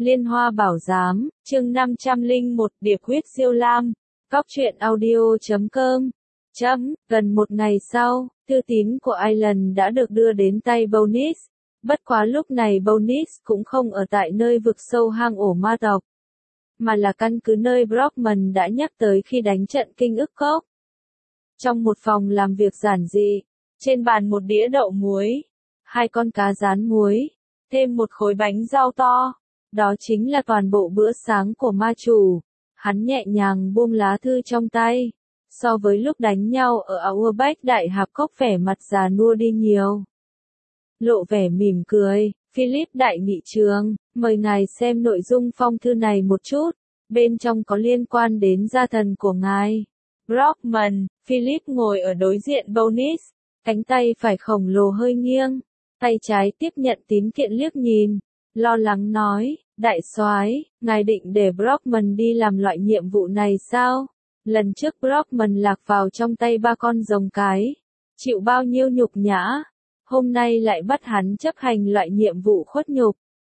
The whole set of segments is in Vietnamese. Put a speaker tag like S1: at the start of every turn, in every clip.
S1: Liên Hoa Bảo Giám, chương 501, Điệp Huyết Diêu Lam, Góc truyện audio.com. Gần một ngày sau, thư tín của Island đã được đưa đến tay Bonnis. Bất quá lúc này Bonnis cũng không ở tại nơi vực sâu hang ổ ma tộc, mà là căn cứ nơi Brockman đã nhắc tới khi đánh trận Kinh Ức Cốc. Trong một phòng làm việc giản dị, trên bàn một đĩa đậu muối, 2 con cá rán muối, thêm một khối bánh rau to. Đó chính là toàn bộ bữa sáng của ma chủ. Hắn nhẹ nhàng buông lá thư trong tay. So với lúc đánh nhau ở Auerbach Đại Hạp Cốc vẻ mặt già nua đi nhiều. Lộ vẻ mỉm cười, Philip đại nghị trường, mời ngài xem nội dung phong thư này một chút. Bên trong có liên quan đến gia thần của ngài. Brockman, Philip ngồi ở đối diện Bonnis, cánh tay phải khổng lồ hơi nghiêng, tay trái tiếp nhận tín kiện liếc nhìn. Lo lắng nói, đại soái, ngài định để Brockman đi làm loại nhiệm vụ này sao? Lần trước Brockman lạc vào trong tay 3 con rồng cái, chịu bao nhiêu nhục nhã, hôm nay lại bắt hắn chấp hành loại nhiệm vụ khuất nhục.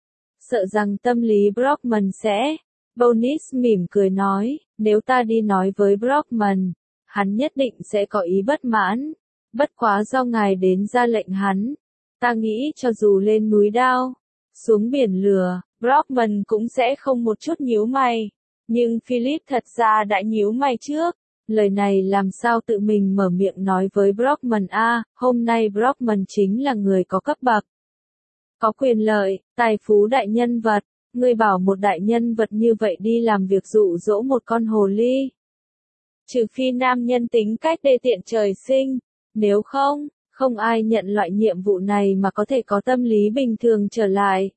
S1: Sợ rằng tâm lý Brockman sẽ... Bonnis mỉm cười nói, nếu ta đi nói với Brockman, hắn nhất định sẽ có ý bất mãn. Bất quá do ngài đến ra lệnh hắn, ta nghĩ cho dù lên núi đao, xuống biển lửa, Brockman cũng sẽ không một chút nhíu mày. Nhưng Philip thật ra đã nhíu mày trước. Lời này làm sao tự mình mở miệng nói với Brockman a? Hôm nay Brockman chính là người có cấp bậc, có quyền lợi, tài phú đại nhân vật. Ngươi bảo một đại nhân vật như vậy đi làm việc dụ dỗ một con hồ ly. Trừ phi nam nhân tính cách đê tiện trời sinh. Nếu không, không ai nhận loại nhiệm vụ này mà có thể có tâm lý bình thường trở lại.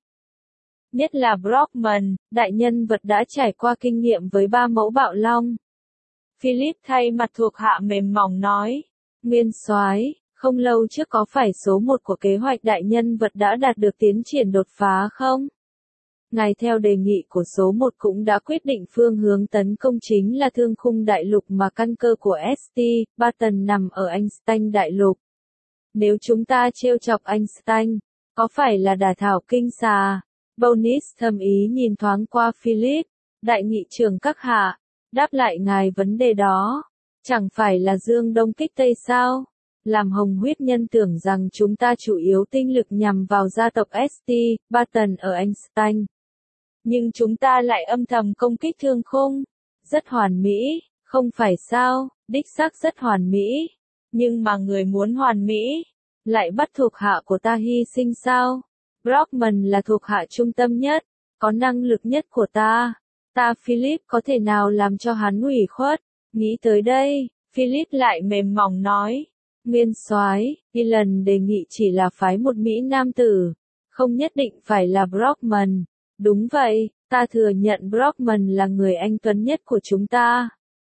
S1: Nhất là Brockman, đại nhân vật đã trải qua kinh nghiệm với 3 mẫu bạo long. Philip thay mặt thuộc hạ mềm mỏng nói, Nguyên soái, không lâu trước có phải số 1 của kế hoạch đại nhân vật đã đạt được tiến triển đột phá không? Ngài theo đề nghị của số 1 cũng đã quyết định phương hướng tấn công chính là thương khung đại lục mà căn cơ của St. Barton nằm ở Einstein đại lục. Nếu chúng ta trêu chọc Einstein, có phải là đả thảo kinh xà? Bonnis thầm ý nhìn thoáng qua Philip, đại nghị trưởng các hạ, đáp lại ngài vấn đề đó. Chẳng phải là dương đông kích tây sao? Làm Hồng Huyết Nhân tưởng rằng chúng ta chủ yếu tinh lực nhằm vào gia tộc St. Barton ở Einstein. Nhưng chúng ta lại âm thầm công kích thương khung. Rất hoàn mỹ, không phải sao? Đích xác rất hoàn mỹ. Nhưng mà người muốn hoàn mỹ, lại bắt thuộc hạ của ta hy sinh sao? Brockman là thuộc hạ trung tâm nhất, có năng lực nhất của ta. Ta Philip có thể nào làm cho hắn ủy khuất? Nghĩ tới đây, Philip lại mềm mỏng nói. Nguyên soái, Ilan đề nghị chỉ là phái một Mỹ nam tử, không nhất định phải là Brockman. Đúng vậy, ta thừa nhận Brockman là người anh tuấn nhất của chúng ta.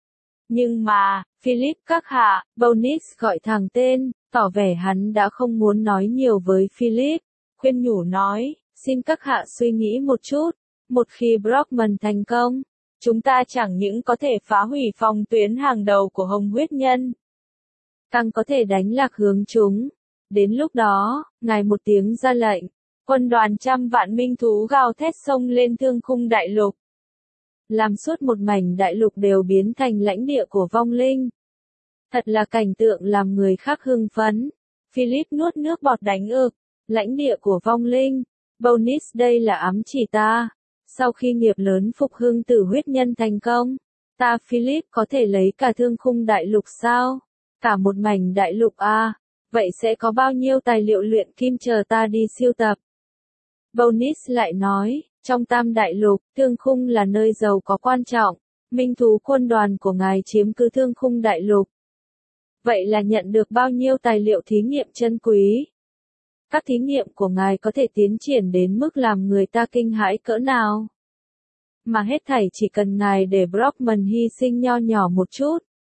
S1: Nhưng mà, Philip các hạ, Bonnis gọi thẳng tên, tỏ vẻ hắn đã không muốn nói nhiều với Philip. Khuyên nhủ nói, xin các hạ suy nghĩ một chút, một khi Brockman thành công, chúng ta chẳng những có thể phá hủy phòng tuyến hàng đầu của Hồng Huyết Nhân, càng có thể đánh lạc hướng chúng. Đến lúc đó, ngài một tiếng ra lệnh, quân đoàn trăm vạn minh thú gào thét xông lên thương khung đại lục. Làm suốt một mảnh đại lục đều biến thành lãnh địa của vong linh. Thật là cảnh tượng làm người khác hưng phấn. Philip nuốt nước bọt đánh ực. Lãnh địa của vong linh. Bonnis đây là ám chỉ ta. Sau khi nghiệp lớn phục hưng tử huyết nhân thành công, ta Philip có thể lấy cả thương khung đại lục sao? Cả một mảnh đại lục a, vậy sẽ có bao nhiêu tài liệu luyện kim chờ ta đi siêu tập? Bonnis lại nói, trong tam đại lục, thương khung là nơi giàu có quan trọng. Minh thú quân đoàn của ngài chiếm cứ thương khung đại lục. Vậy là nhận được bao nhiêu tài liệu thí nghiệm chân quý? Các thí nghiệm của ngài có thể tiến triển đến mức làm người ta kinh hãi cỡ nào? Mà hết thảy chỉ cần ngài để Brockman hy sinh nho nhỏ một chút.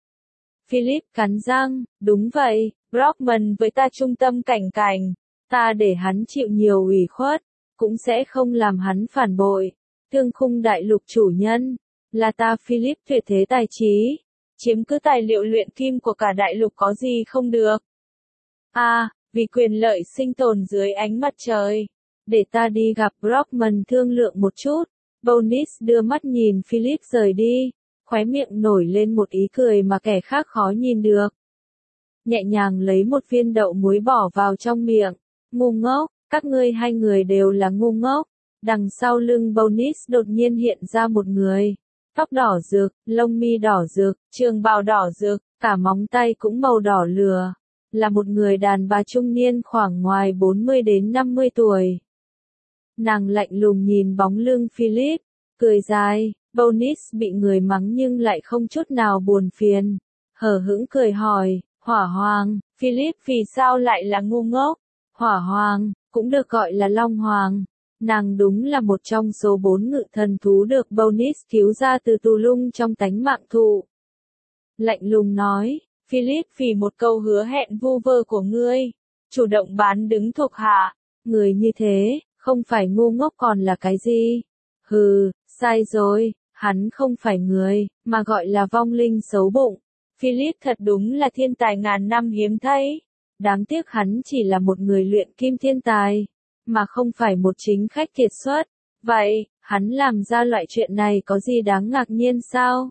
S1: Philip cắn răng, đúng vậy, Brockman với ta trung tâm cảnh cảnh, ta để hắn chịu nhiều ủy khuất, cũng sẽ không làm hắn phản bội. Thương khung đại lục chủ nhân, là ta Philip tuyệt thế tài trí, chiếm cứ tài liệu luyện kim của cả đại lục có gì không được. Vì quyền lợi sinh tồn dưới ánh mặt trời, để ta đi gặp Brockman thương lượng một chút. Bonis đưa mắt nhìn Philip rời đi, khóe miệng nổi lên một ý cười mà kẻ khác khó nhìn được. Nhẹ nhàng lấy một viên đậu muối bỏ vào trong miệng. Ngu ngốc, các ngươi hai người đều là ngu ngốc. Đằng sau lưng Bonis đột nhiên hiện ra một người. Tóc đỏ rực, lông mi đỏ rực, trường bào đỏ rực, cả móng tay cũng màu đỏ lửa. Là một người đàn bà trung niên khoảng ngoài 40 đến 50 tuổi. Nàng lạnh lùng nhìn bóng lưng Philip, cười dài. Bonis bị người mắng nhưng lại không chút nào buồn phiền. Hở hững cười hỏi, Hỏa Hoàng, Philip vì sao lại là ngu ngốc? Hỏa Hoàng, cũng được gọi là Long Hoàng. Nàng đúng là một trong số 4 ngự thần thú được Bonis cứu ra từ tù lung trong tánh mạng thụ. Lạnh lùng nói, Philip vì một câu hứa hẹn vu vơ của ngươi, chủ động bán đứng thuộc hạ. Người như thế, không phải ngu ngốc còn là cái gì? Hừ, sai rồi, hắn không phải người, mà gọi là vong linh xấu bụng. Philip thật đúng là thiên tài ngàn năm hiếm thấy. Đáng tiếc hắn chỉ là một người luyện kim thiên tài, mà không phải một chính khách kiệt xuất. Vậy, hắn làm ra loại chuyện này có gì đáng ngạc nhiên sao?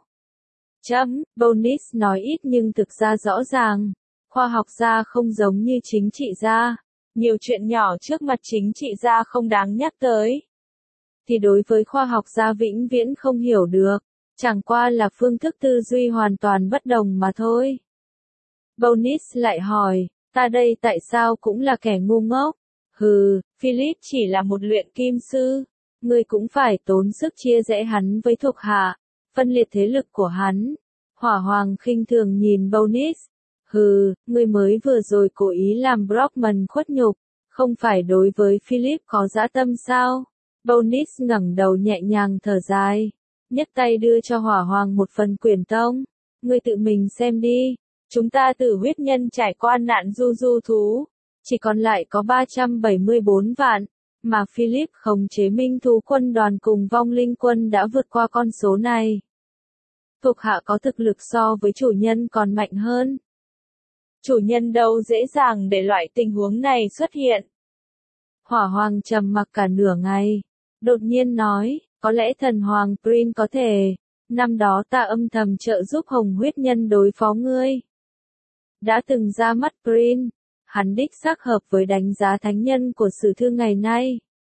S1: Bonis nói ít nhưng thực ra rõ ràng. Khoa học gia không giống như chính trị gia. Nhiều chuyện nhỏ trước mặt chính trị gia không đáng nhắc tới. Thì đối với khoa học gia vĩnh viễn không hiểu được. Chẳng qua là phương thức tư duy hoàn toàn bất đồng mà thôi. Bonis lại hỏi, ta đây tại sao cũng là kẻ ngu ngốc? Hừ, Philip chỉ là một luyện kim sư. Ngươi cũng phải tốn sức chia rẽ hắn với thuộc hạ, phân liệt thế lực của hắn. Hỏa Hoàng khinh thường nhìn Bonis. Hừ, ngươi mới vừa rồi cố ý làm Brockman khuất nhục, không phải đối với Philip có dã tâm sao? Bonis ngẩng đầu nhẹ nhàng thở dài, nhấc tay đưa cho Hỏa Hoàng một phần quyển tông. Ngươi tự mình xem đi, chúng ta tử huyết nhân trải qua nạn du thú, chỉ còn lại có 374 vạn, mà Philip khống chế minh thú quân đoàn cùng vong linh quân đã vượt qua con số này. Thuộc hạ có thực lực so với chủ nhân còn mạnh hơn. Chủ nhân đâu dễ dàng để loại tình huống này xuất hiện. Hỏa Hoàng trầm mặc cả nửa ngày, đột nhiên nói, có lẽ thần hoàng Prin có thể. Năm đó ta âm thầm trợ giúp Hồng huyết nhân đối phó ngươi. Đã từng ra mắt Prin, hắn đích xác hợp với đánh giá thánh nhân của sử thư ngày nay.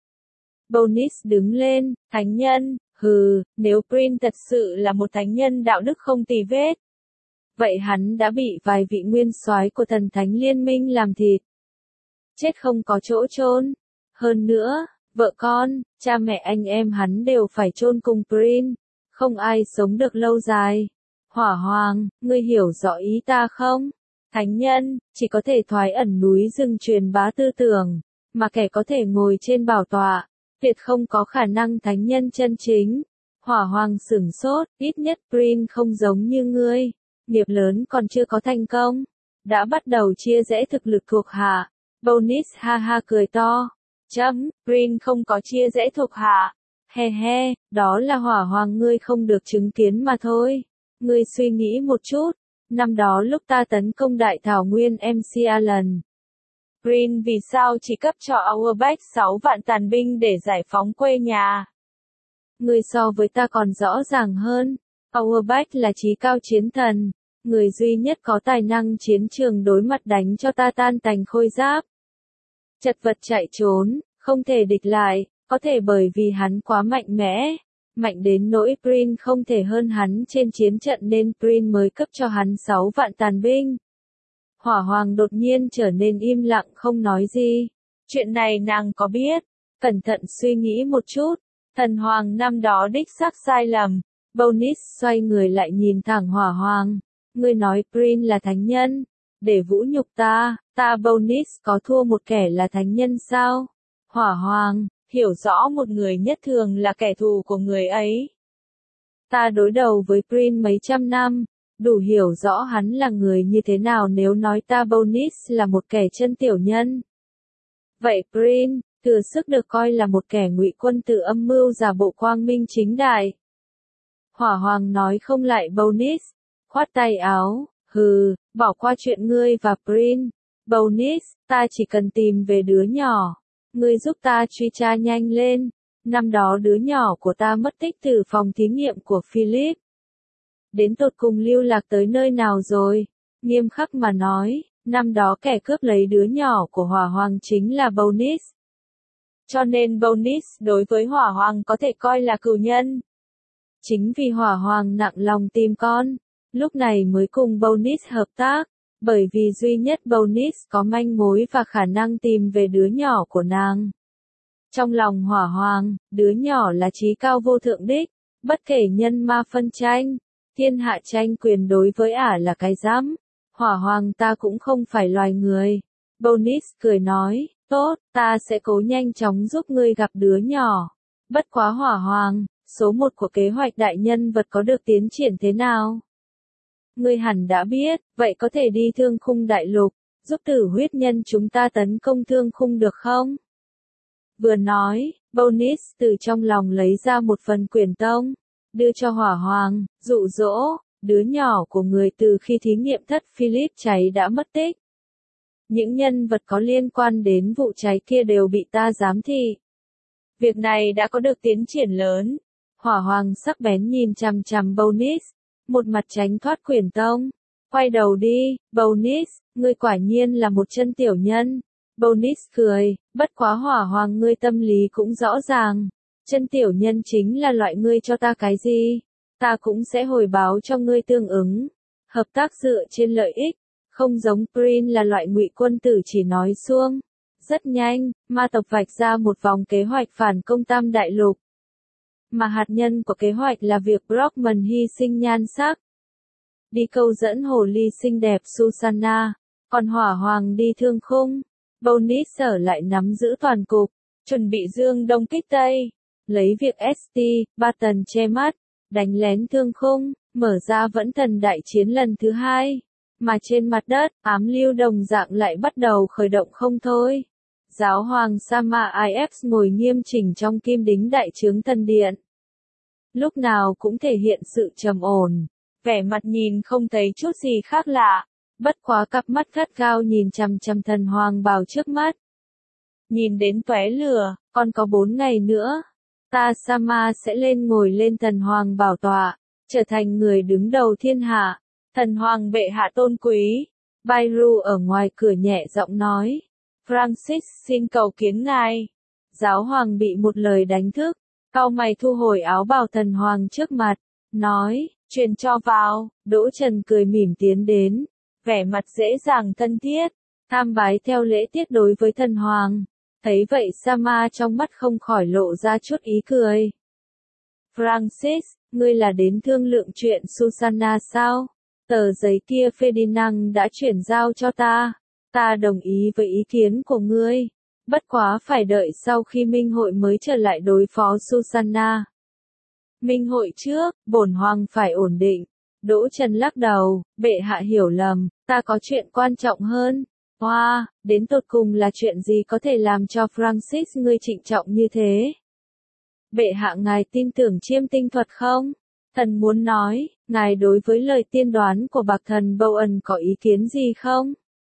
S1: Bonis đứng lên, thánh nhân, hừ, nếu Prin thật sự là một thánh nhân đạo đức không tì vết, vậy hắn đã bị vài vị nguyên soái của thần thánh liên minh làm thịt. Chết không có chỗ chôn. Hơn nữa, vợ con, cha mẹ anh em hắn đều phải chôn cùng Prin. Không ai sống được lâu dài. Hỏa Hoàng, ngươi hiểu rõ ý ta không? Thánh nhân, chỉ có thể thoái ẩn núi rừng truyền bá tư tưởng, mà kẻ có thể ngồi trên bảo tọa, tuyệt không có khả năng thánh nhân chân chính. Hỏa Hoàng sửng sốt, ít nhất Prin không giống như ngươi. Nghiệp lớn còn chưa có thành công, đã bắt đầu chia rẽ thực lực thuộc hạ. Bonis ha ha cười to. Prin không có chia rẽ thuộc hạ. He he, đó là Hỏa Hoàng ngươi không được chứng kiến mà thôi. Ngươi suy nghĩ một chút, năm đó lúc ta tấn công đại thảo nguyên MC Allen, Prin vì sao chỉ cấp cho Auerbach 6 vạn tàn binh để giải phóng quê nhà? Ngươi so với ta còn rõ ràng hơn. Auerbach là trí cao chiến thần, người duy nhất có tài năng chiến trường đối mặt đánh cho ta tan tành khôi giáp. Chật vật chạy trốn, không thể địch lại, có thể bởi vì hắn quá mạnh mẽ, mạnh đến nỗi Prin không thể hơn hắn trên chiến trận nên Prin mới cấp cho hắn 6 vạn tàn binh. Hỏa Hoàng đột nhiên trở nên im lặng không nói gì. Chuyện này nàng có biết, cẩn thận suy nghĩ một chút, thần hoàng năm đó đích xác sai lầm. Bonis xoay người lại nhìn thẳng Hỏa Hoàng. Ngươi nói Prin là thánh nhân, để vũ nhục ta, Bonis có thua một kẻ là thánh nhân sao? Hỏa Hoàng, hiểu rõ một người nhất thường là kẻ thù của người ấy. Ta đối đầu với Prin mấy trăm năm, đủ hiểu rõ hắn là người như thế nào nếu nói Bonis là một kẻ chân tiểu nhân. Vậy Prin, thừa sức được coi là một kẻ ngụy quân tử âm mưu giả bộ quang minh chính đại. Hỏa Hoàng nói không lại Bonis, khoát tay áo, hừ, bỏ qua chuyện ngươi và Prin. Bonis, ta chỉ cần tìm về đứa nhỏ. ngươi giúp ta truy tra nhanh lên. Năm đó đứa nhỏ của ta mất tích từ phòng thí nghiệm của Philip. Đến tột cùng lưu lạc tới nơi nào rồi? Nghiêm khắc mà nói, năm đó kẻ cướp lấy đứa nhỏ của Hỏa Hoàng chính là Bonus. Cho nên Bonus đối với Hỏa Hoàng có thể coi là cừu nhân. Chính vì Hỏa Hoàng nặng lòng tìm con, lúc này mới cùng Bonus hợp tác, bởi vì duy nhất Bonus có manh mối và khả năng tìm về đứa nhỏ của nàng. Trong lòng Hỏa Hoàng, đứa nhỏ là trí cao vô thượng đích, bất kể nhân ma phân tranh, thiên hạ tranh quyền đối với ả là cái rắm. Hỏa Hoàng ta cũng không phải loài người. Bonus cười nói, tốt, ta sẽ cố nhanh chóng giúp ngươi gặp đứa nhỏ. Bất quá Hỏa Hoàng, số 1 của kế hoạch đại nhân vật có được tiến triển thế nào? Ngươi hẳn đã biết, vậy có thể đi Thương Khung Đại Lục, giúp Tử Huyết Nhân chúng ta tấn công Thương Khung được không? Vừa nói, Bonus từ trong lòng lấy ra một phần quyển tông, đưa cho Hỏa Hoàng, dụ dỗ, đứa nhỏ của người từ khi thí nghiệm thất Philip cháy đã mất tích. Những nhân vật có liên quan đến vụ cháy kia đều bị ta giám thị. Việc này đã có được tiến triển lớn. Hỏa Hoàng sắc bén nhìn chằm chằm Bonus, một mặt tránh thoát quyển tông. Quay đầu đi, Bonus, ngươi quả nhiên là một chân tiểu nhân. Bonus cười, bất quá Hỏa Hoàng ngươi tâm lý cũng rõ ràng. Chân tiểu nhân chính là loại ngươi cho ta cái gì, ta cũng sẽ hồi báo cho ngươi tương ứng. Hợp tác dựa trên lợi ích, không giống Prin là loại ngụy quân tử chỉ nói suông. Rất nhanh, ma tộc vạch ra một vòng kế hoạch phản công Tam Đại Lục. Mà hạt nhân của kế hoạch là việc Brockman hy sinh nhan sắc, đi câu dẫn hồ ly xinh đẹp Susanna, còn Hỏa Hoàng đi Thương Khung. Bonus ở lại nắm giữ toàn cục, chuẩn bị dương đông kích tây, lấy việc St. Barton che mắt, đánh lén Thương Khung, mở ra vẫn thần đại chiến lần thứ 2. Mà trên mặt đất, ám lưu đồng dạng lại bắt đầu khởi động không thôi. Giáo hoàng Sama IF ngồi nghiêm chỉnh trong kim đính đại trướng thần điện. Lúc nào cũng thể hiện sự trầm ổn, vẻ mặt nhìn không thấy chút gì khác lạ, bất quá cặp mắt gắt gao nhìn chằm chằm thần hoàng bào trước mắt. Nhìn đến tóe lửa, còn có 4 ngày nữa, ta Sama sẽ lên ngồi lên thần hoàng bảo tọa, trở thành người đứng đầu thiên hạ. Thần hoàng bệ hạ tôn quý. Bairu ở ngoài cửa nhẹ giọng nói. Francis xin cầu kiến ngài. Giáo hoàng bị một lời đánh thức, cau mày thu hồi áo bào thần hoàng trước mặt, nói, truyền cho vào. Đỗ Trần cười mỉm tiến đến, vẻ mặt dễ dàng thân thiết, tham bái theo lễ tiết đối với thần hoàng. Thấy vậy Sama trong mắt không khỏi lộ ra chút ý cười. Francis, ngươi là đến thương lượng chuyện Susanna sao? Tờ giấy kia Ferdinand đã chuyển giao cho ta. Ta đồng ý với ý kiến của ngươi. Bất quá phải đợi sau khi Minh hội mới trở lại đối phó Susanna. Minh hội trước, bổn hoàng phải ổn định. Đỗ Trần lắc đầu, bệ hạ hiểu lầm, ta có chuyện quan trọng hơn. Hoa, đến tột cùng là chuyện gì có thể làm cho Francis ngươi trịnh trọng như thế? Bệ hạ ngài tin tưởng chiêm tinh thuật không? Thần muốn nói, ngài đối với lời tiên đoán của bạc thần Bowen có ý kiến gì không?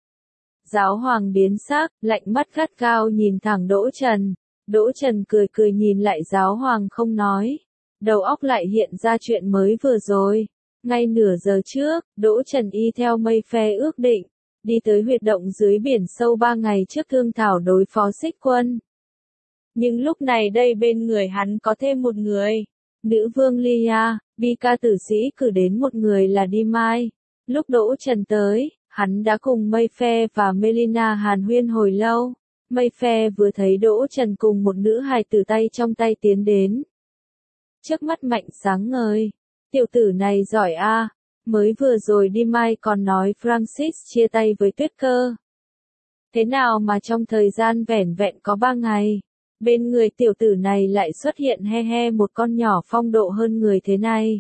S1: Giáo hoàng biến sắc, lạnh mắt gắt gao nhìn thẳng Đỗ Trần. Đỗ Trần cười cười nhìn lại giáo hoàng không nói. Đầu óc lại hiện ra chuyện mới vừa rồi. Ngay nửa giờ trước, Đỗ Trần y theo mây phe ước định, đi tới huyệt động dưới biển sâu 3 ngày trước thương thảo đối phó Xích Quân. Nhưng lúc này đây bên người hắn có thêm một người. Nữ vương Lia, bi ca tử sĩ cử đến một người là Đi Mai. Lúc Đỗ Trần tới, hắn đã cùng Mayfair và Melina hàn huyên hồi lâu. Mayfair vừa thấy Đỗ Trần cùng một nữ hài tử tay trong tay tiến đến. Trước mắt mạnh sáng ngời. Tiểu tử này giỏi a. Mới vừa rồi Đi Mai còn nói Francis chia tay với Tuyết Cơ. Thế nào mà trong thời gian vẻn vẹn có 3 ngày, bên người tiểu tử này lại xuất hiện he he một con nhỏ phong độ hơn người thế này.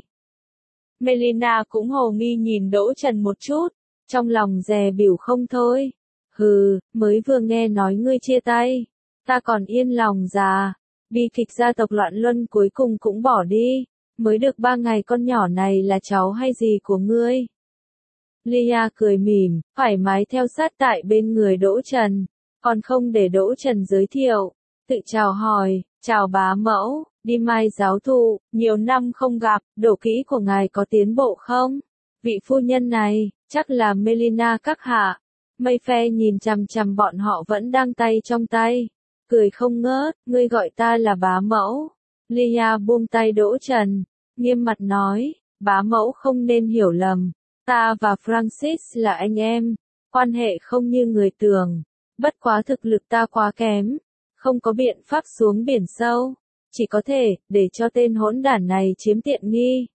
S1: Melina cũng hồ nghi nhìn Đỗ Trần một chút, trong lòng dè bỉu không thôi. Hừ, mới vừa nghe nói ngươi chia tay, ta còn yên lòng già. Bi kịch gia tộc loạn luân cuối cùng cũng bỏ đi, mới được 3 ngày con nhỏ này là cháu hay gì của ngươi? Lia cười mỉm, thoải mái theo sát tại bên người Đỗ Trần. còn không để Đỗ Trần giới thiệu, tự chào hỏi, chào bá mẫu, đi mai giáo thụ, nhiều năm không gặp, độ kỹ của ngài có tiến bộ không? Vị phu nhân này, chắc là Melina các hạ. Mayfair nhìn chằm chằm bọn họ vẫn đang tay trong tay, cười không ngớt, ngươi gọi ta là bá mẫu. Lia buông tay Đỗ Trần, nghiêm mặt nói, bá mẫu không nên hiểu lầm, ta và Francis là anh em, quan hệ không như người tưởng, bất quá thực lực ta quá kém, không có biện pháp xuống biển sâu, chỉ có thể, để cho tên hỗn đản này chiếm tiện nghi.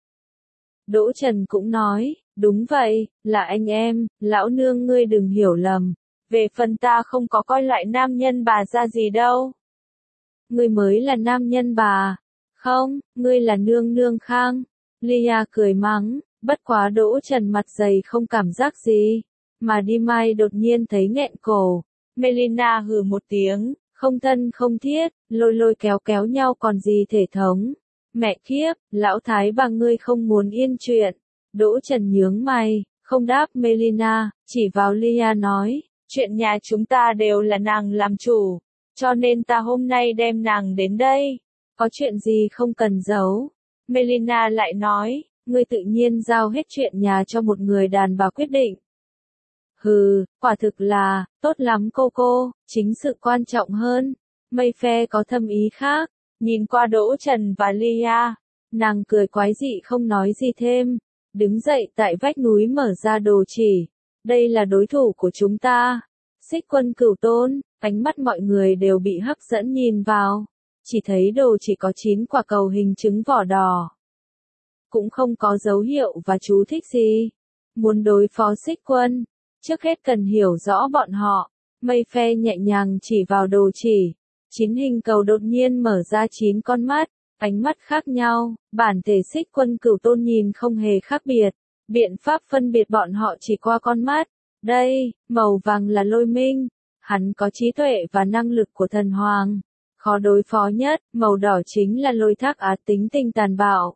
S1: Đỗ Trần cũng nói, đúng vậy, là anh em, lão nương ngươi đừng hiểu lầm, về phần ta không có coi lại nam nhân bà ra gì đâu. Ngươi mới là nam nhân bà, không, ngươi là nương nương Khang. Lia cười mắng, bất quá Đỗ Trần mặt dày không cảm giác gì, mà đi mai đột nhiên thấy nghẹn cổ. Melina hừ một tiếng, không thân không thiết, lôi lôi kéo kéo nhau còn gì thể thống. Mẹ kiếp, lão thái bà ngươi không muốn yên chuyện. Đỗ Trần nhướng mày, không đáp Melina, chỉ vào Lia nói, chuyện nhà chúng ta đều là nàng làm chủ, cho nên ta hôm nay đem nàng đến đây, có chuyện gì không cần giấu. Melina lại nói, ngươi tự nhiên giao hết chuyện nhà cho một người đàn bà quyết định. Hừ, quả thực là, tốt lắm cô, chính sự quan trọng hơn. Mayfair có thâm ý khác, nhìn qua Đỗ Trần và Lia, nàng cười quái dị không nói gì thêm, đứng dậy tại vách núi mở ra đồ chỉ. Đây là đối thủ của chúng ta. Xích Quân Cửu Tôn, ánh mắt mọi người đều bị hấp dẫn nhìn vào, chỉ thấy đồ chỉ có 9 quả cầu hình trứng vỏ đỏ. Cũng không có dấu hiệu và chú thích gì. Muốn đối phó Xích Quân, trước hết cần hiểu rõ bọn họ. Mayfair nhẹ nhàng chỉ vào đồ chỉ. 9 hình cầu đột nhiên mở ra 9 con mắt, ánh mắt khác nhau, bản thể Xích Quân Cửu Tôn nhìn không hề khác biệt. Biện pháp phân biệt bọn họ chỉ qua con mắt. Đây, màu vàng là Lôi Minh, hắn có trí tuệ và năng lực của thần hoàng. Khó đối phó nhất, màu đỏ chính là Lôi Thác Á tính tình tàn bạo.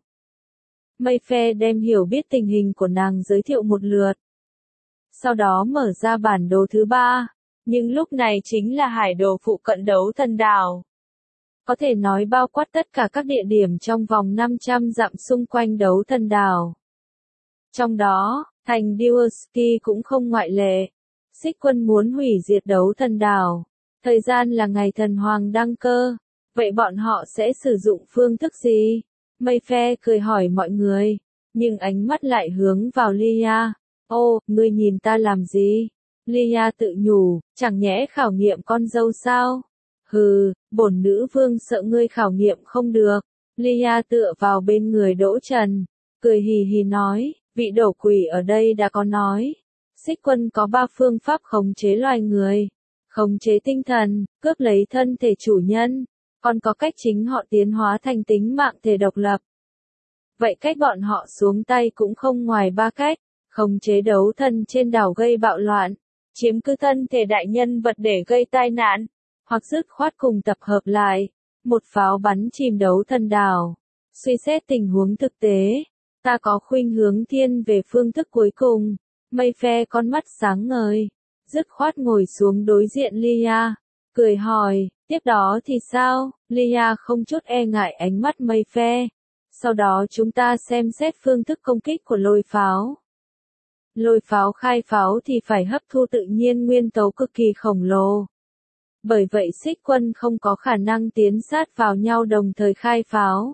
S1: Mayfair đem hiểu biết tình hình của nàng giới thiệu một lượt. Sau đó mở ra bản đồ thứ 3, nhưng lúc này chính là hải đồ phụ cận Đấu Thần Đảo. Có thể nói bao quát tất cả các địa điểm trong vòng 500 dặm xung quanh Đấu Thần Đảo. Trong đó, thành Dioski cũng không ngoại lệ. Xích Quân muốn hủy diệt Đấu Thần Đảo. Thời gian là ngày thần hoàng đăng cơ. Vậy bọn họ sẽ sử dụng phương thức gì? Mayfair cười hỏi mọi người, nhưng ánh mắt lại hướng vào Lia. Ô, ngươi nhìn ta làm gì? Lia tự nhủ, chẳng nhẽ khảo nghiệm con dâu sao? Hừ, bổn nữ vương sợ ngươi khảo nghiệm không được. Lia tựa vào bên người Đỗ Trần, cười hì hì nói, vị đổ quỷ ở đây đã có nói. Xích Quân có 3 phương pháp khống chế loài người. Khống chế tinh thần, cướp lấy thân thể chủ nhân, còn có cách chính họ tiến hóa thành tính mạng thể độc lập. Vậy cách bọn họ xuống tay cũng không ngoài 3 cách, khống chế đấu thần trên đảo gây bạo loạn, chiếm cứ thân thể đại nhân vật để gây tai nạn, hoặc dứt khoát cùng tập hợp lại, một pháo bắn chìm đấu thần đảo. Suy xét tình huống thực tế, ta có khuynh hướng thiên về phương thức cuối cùng. Mayfair con mắt sáng ngời, dứt khoát ngồi xuống đối diện Lia, cười hỏi, tiếp đó thì sao? Lia không chút e ngại ánh mắt Mayfair. Sau đó chúng ta xem xét phương thức công kích của lôi pháo. Lôi pháo khai pháo thì phải hấp thu tự nhiên nguyên tố cực kỳ khổng lồ. Bởi vậy Xích Quân không có khả năng tiến sát vào nhau đồng thời khai pháo.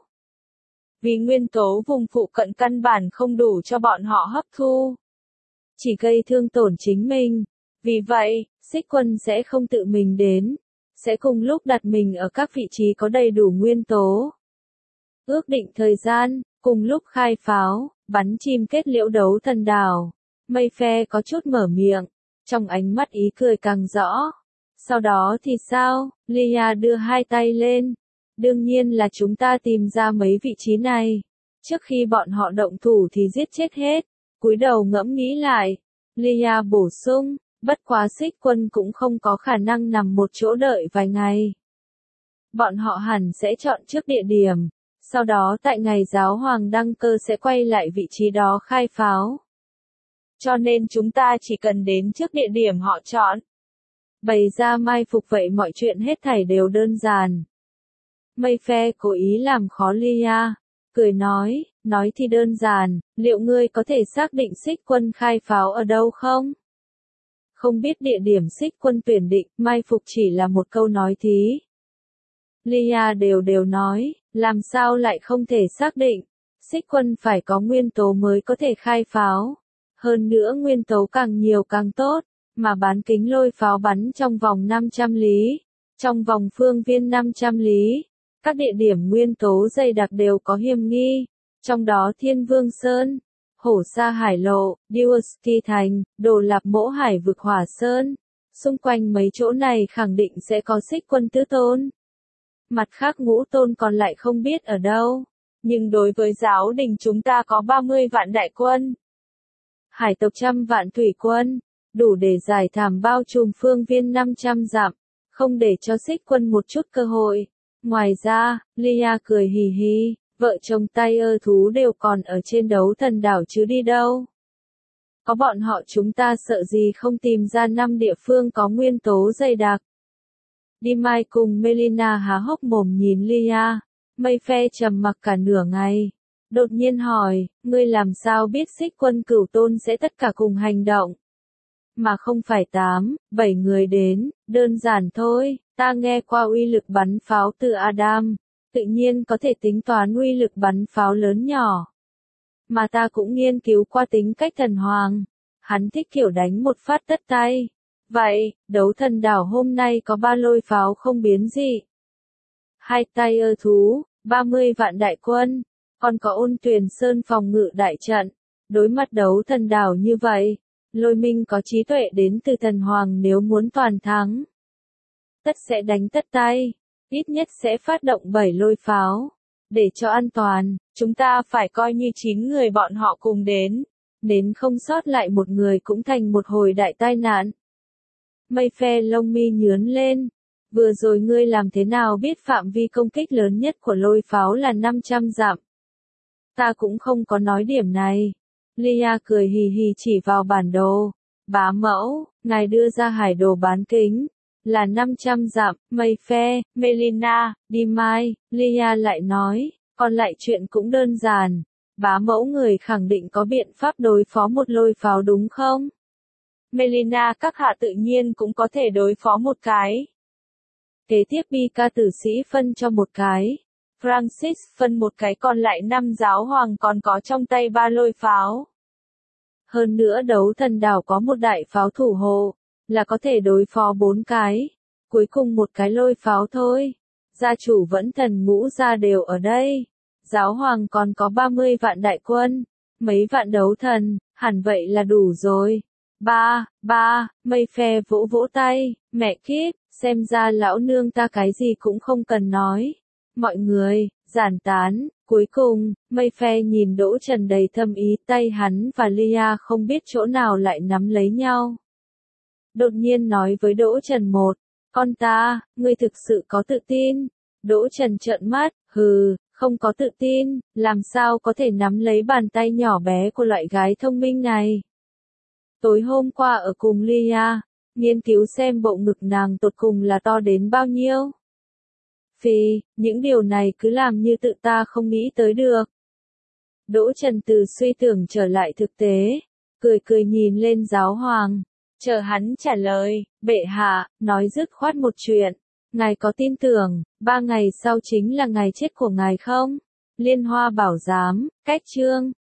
S1: Vì nguyên tố vùng phụ cận căn bản không đủ cho bọn họ hấp thu, chỉ gây thương tổn chính mình. Vì vậy, Xích Quân sẽ không tự mình đến, sẽ cùng lúc đặt mình ở các vị trí có đầy đủ nguyên tố. Ước định thời gian, cùng lúc khai pháo, bắn chim kết liễu đấu thần đảo. Mayfair có chút mở miệng, trong ánh mắt ý cười càng rõ. Sau đó thì sao? Lia đưa 2 tay lên. Đương nhiên là chúng ta tìm ra mấy vị trí này. Trước khi bọn họ động thủ thì giết chết hết. Cúi đầu ngẫm nghĩ lại. Lia bổ sung, bất quá Xích Quân cũng không có khả năng nằm một chỗ đợi vài ngày. Bọn họ hẳn sẽ chọn trước địa điểm. Sau đó tại ngày giáo hoàng đăng cơ sẽ quay lại vị trí đó khai pháo. Cho nên chúng ta chỉ cần đến trước địa điểm họ chọn. bày ra mai phục vậy mọi chuyện hết thảy đều đơn giản. Mayfair cố ý làm khó Leah, cười nói thì đơn giản, liệu ngươi có thể xác định Sích Quân khai pháo ở đâu không? Không biết địa điểm Sích Quân tuyển định, mai phục chỉ là một câu nói thí. Leah đều nói, làm sao lại không thể xác định, Sích Quân phải có nguyên tố mới có thể khai pháo. Hơn nữa nguyên tố càng nhiều càng tốt, mà bán kính lôi pháo bắn trong vòng 500 lý, trong vòng phương viên 500 lý. Các địa điểm nguyên tố dày đặc đều có hiểm nghi, trong đó Thiên Vương Sơn, Hổ Sa Hải Lộ, Dusty Thành, Đồ Lạp Mỗ Hải Vực Hỏa Sơn. Xung quanh mấy chỗ này khẳng định sẽ có Sích Quân tứ tôn. Mặt khác ngũ tôn còn lại không biết ở đâu, nhưng đối với giáo đình chúng ta có 30 vạn đại quân. Hải tộc 100 vạn thủy quân, đủ để giải thảm bao trùm phương viên 500 dặm, không để cho Sích Quân một chút cơ hội. Ngoài ra, Leah cười hì hì, vợ chồng Tiger thú đều còn ở trên đấu thần đảo chứ đi đâu. Có bọn họ chúng ta sợ gì không tìm ra 5 địa phương có nguyên tố dày đặc. Dimai cùng Melina há hốc mồm nhìn Leah, Mayfair trầm mặc cả nửa ngày. Đột nhiên hỏi, ngươi làm sao biết Sích Quân cửu tôn sẽ tất cả cùng hành động? Mà không phải 8, 7 người đến, đơn giản thôi, ta nghe qua uy lực bắn pháo từ Adam, tự nhiên có thể tính toán uy lực bắn pháo lớn nhỏ. Mà ta cũng nghiên cứu qua tính cách thần hoàng, hắn thích kiểu đánh một phát tất tay. Vậy, đấu thần đảo hôm nay có 3 lôi pháo không biến dị. 2 Tiger thú, 30 vạn đại quân, còn có Ôn Tuyền Sơn phòng ngự đại trận. Đối mặt đấu thần đảo như vậy, Lôi Minh có trí tuệ đến từ thần hoàng nếu muốn toàn thắng. Tất sẽ đánh tất tay, ít nhất sẽ phát động 7 lôi pháo. Để cho an toàn, chúng ta phải coi như 9 người bọn họ cùng đến. Đến không sót lại một người cũng thành một hồi đại tai nạn. Mayfair lông mi nhướn lên. Vừa rồi ngươi làm thế nào biết phạm vi công kích lớn nhất của lôi pháo là 500 dặm? Ta cũng không có nói điểm này. Leah cười hì hì chỉ vào bản đồ. Bá mẫu, ngài đưa ra hải đồ bán kính. Là 500 dặm, Mayfair, Melina, Dimai, Leah lại nói. Còn lại chuyện cũng đơn giản. Bá mẫu người khẳng định có biện pháp đối phó một lôi pháo đúng không? Melina các hạ tự nhiên cũng có thể đối phó một cái. Kế tiếp Pika tử sĩ phân cho một cái. Francis phân một cái, còn lại 5 giáo hoàng còn có trong tay 3 lôi pháo. Hơn nữa đấu thần đảo có một đại pháo thủ hộ, là có thể đối phó 4 cái. Cuối cùng một cái lôi pháo thôi. Gia chủ vẫn thần ngũ gia đều ở đây. Giáo hoàng còn có 30 vạn đại quân. Mấy vạn đấu thần, hẳn vậy là đủ rồi. Ba, Mayfair vỗ vỗ tay, mẹ kiếp, xem ra lão nương ta cái gì cũng không cần nói. Mọi người, giản tán, cuối cùng, Mayfair nhìn Đỗ Trần đầy thâm ý, tay hắn và Leah không biết chỗ nào lại nắm lấy nhau. Đột nhiên nói với Đỗ Trần con ta, ngươi thực sự có tự tin? Đỗ Trần trợn mắt, hừ, không có tự tin, làm sao có thể nắm lấy bàn tay nhỏ bé của loại gái thông minh này? Tối hôm qua ở cùng Leah, nghiên cứu xem bộ ngực nàng tột cùng là to đến bao nhiêu. Phì, những điều này cứ làm như tự ta không nghĩ tới được. Đỗ Trần từ suy tưởng trở lại thực tế, cười nhìn lên giáo hoàng, chờ hắn trả lời, bệ hạ, nói dứt khoát một chuyện. Ngài có tin tưởng, 3 ngày sau chính là ngày chết của ngài không? Liên Hoa Bảo Giám, cách chương.